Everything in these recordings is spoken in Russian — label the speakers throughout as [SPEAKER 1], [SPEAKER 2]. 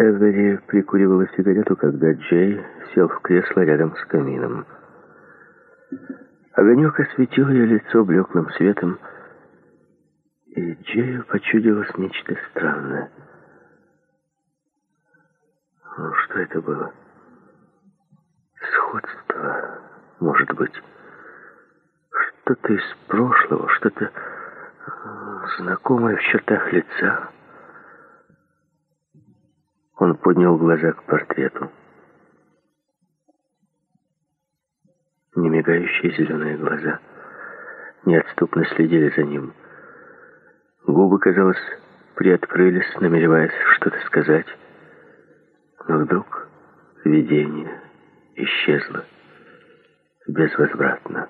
[SPEAKER 1] Эвери прикуривала сигарету, когда Джей сел в кресло рядом с камином. Огонек осветил ее лицо блеклым светом, и Джею почудилось нечто странное. Ну, что это было? Сходство, может быть. Что-то из прошлого, что-то знакомое в чертах лица. Он поднял глаза к портрету. Немигающие зеленые глаза неотступно следили за ним. Губы, казалось, приоткрылись, намереваясь что-то сказать. Но вдруг видение исчезло безвозвратно.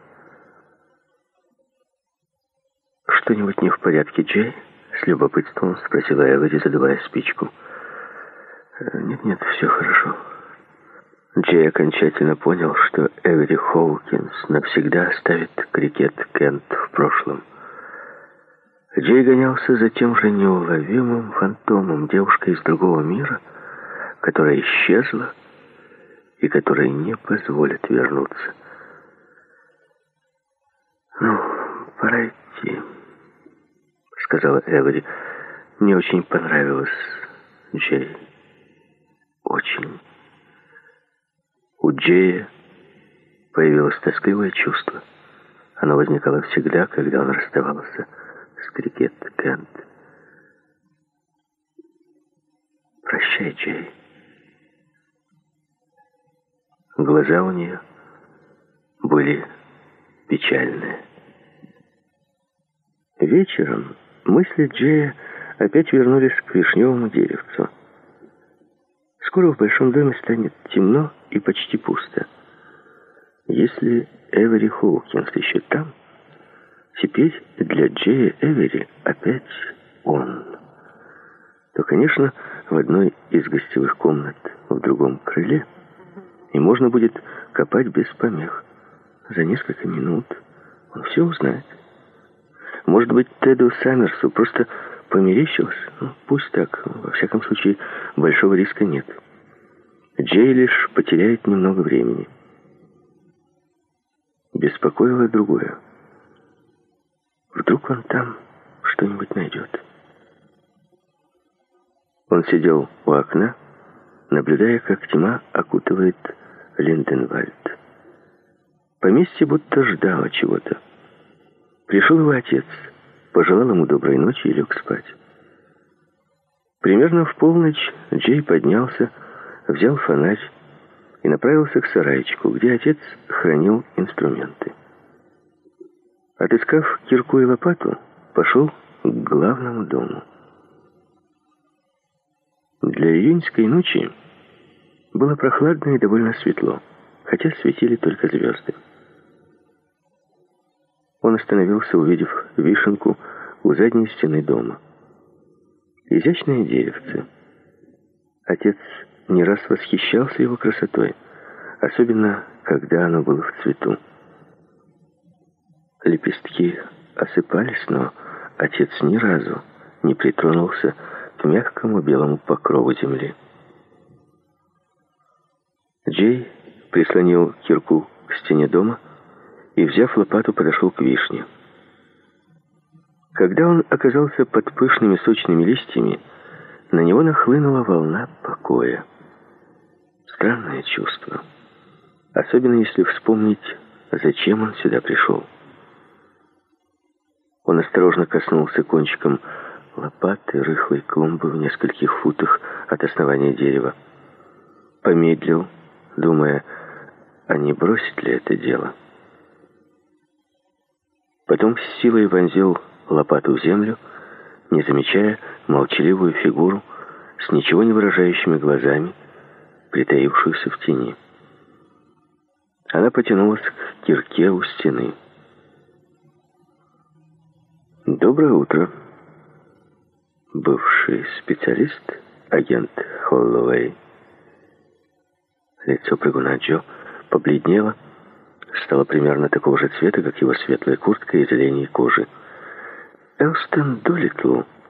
[SPEAKER 1] «Что-нибудь не в порядке, Джей?» — с любопытством спросила Эвери, задувая спичку. «Нет, все хорошо». Джей окончательно понял, что Эвери Хоукинс навсегда оставит крикет Кент в прошлом. Джей гонялся за тем же неуловимым фантомом, девушкой из другого мира, которая исчезла и которой не позволит вернуться. «Ну, пора идти», — сказала Эвери. «Мне очень понравилось, Джей. Очень». У Джея появилось тоскливое чувство. Оно возникало всегда, когда он расставался с крикет Кент. «Прощай, Джей». Глаза у нее были печальные. Вечером мысли Джея опять вернулись к вишневому деревцу. Скоро в большом доме станет темно и почти пусто. Если Эвери Хоукинс еще там, теперь для Джея Эвери опять он, то, конечно, в одной из гостевых комнат в другом крыле, и можно будет копать без помех. За несколько минут он все узнает. Может быть, Теду Саммерсу просто померещилось? Пусть так. Во всяком случае, большого риска нет. Джей лишь потеряет немного времени. Беспокоило другое. Вдруг он там что-нибудь найдет. Он сидел у окна, наблюдая, как тьма окутывает Линденвальд. Поместье будто ждало чего-то. Пришел его отец, пожелал ему доброй ночи и лег спать. Примерно в полночь Джей поднялся, взял фонарь и направился к сарайчику, где отец хранил инструменты. Отыскав кирку и лопату, пошел к главному дому. Для июньской ночи было прохладно и довольно светло, хотя светили только звезды. Он остановился, увидев вишенку у задней стены дома. Изящное деревце. Отец не раз восхищался его красотой, особенно когда оно было в цвету. Лепестки осыпались, но отец ни разу не притронулся к мягкому белому покрову земли. Джей прислонил кирку к стене дома и, взяв лопату, подошел к вишне. Когда он оказался под пышными сочными листьями, на него нахлынула волна покоя. Странное чувство, особенно если вспомнить, зачем он сюда пришел. Он осторожно коснулся кончиком лопаты рыхлой клумбы в нескольких футах от основания дерева. Помедлил, думая, а не бросить ли это дело. Потом с силой вонзил лопату в землю, не замечая молчаливую фигуру с ничего не выражающими глазами, притаившуюся в тени. Она потянулась к кирке у стены. «Доброе утро, бывший специалист, агент Холлоуэй». Лицо прыгуна Джо побледнело, стало примерно такого же цвета, как его светлая куртка из оленей кожи. «Элстон Долитл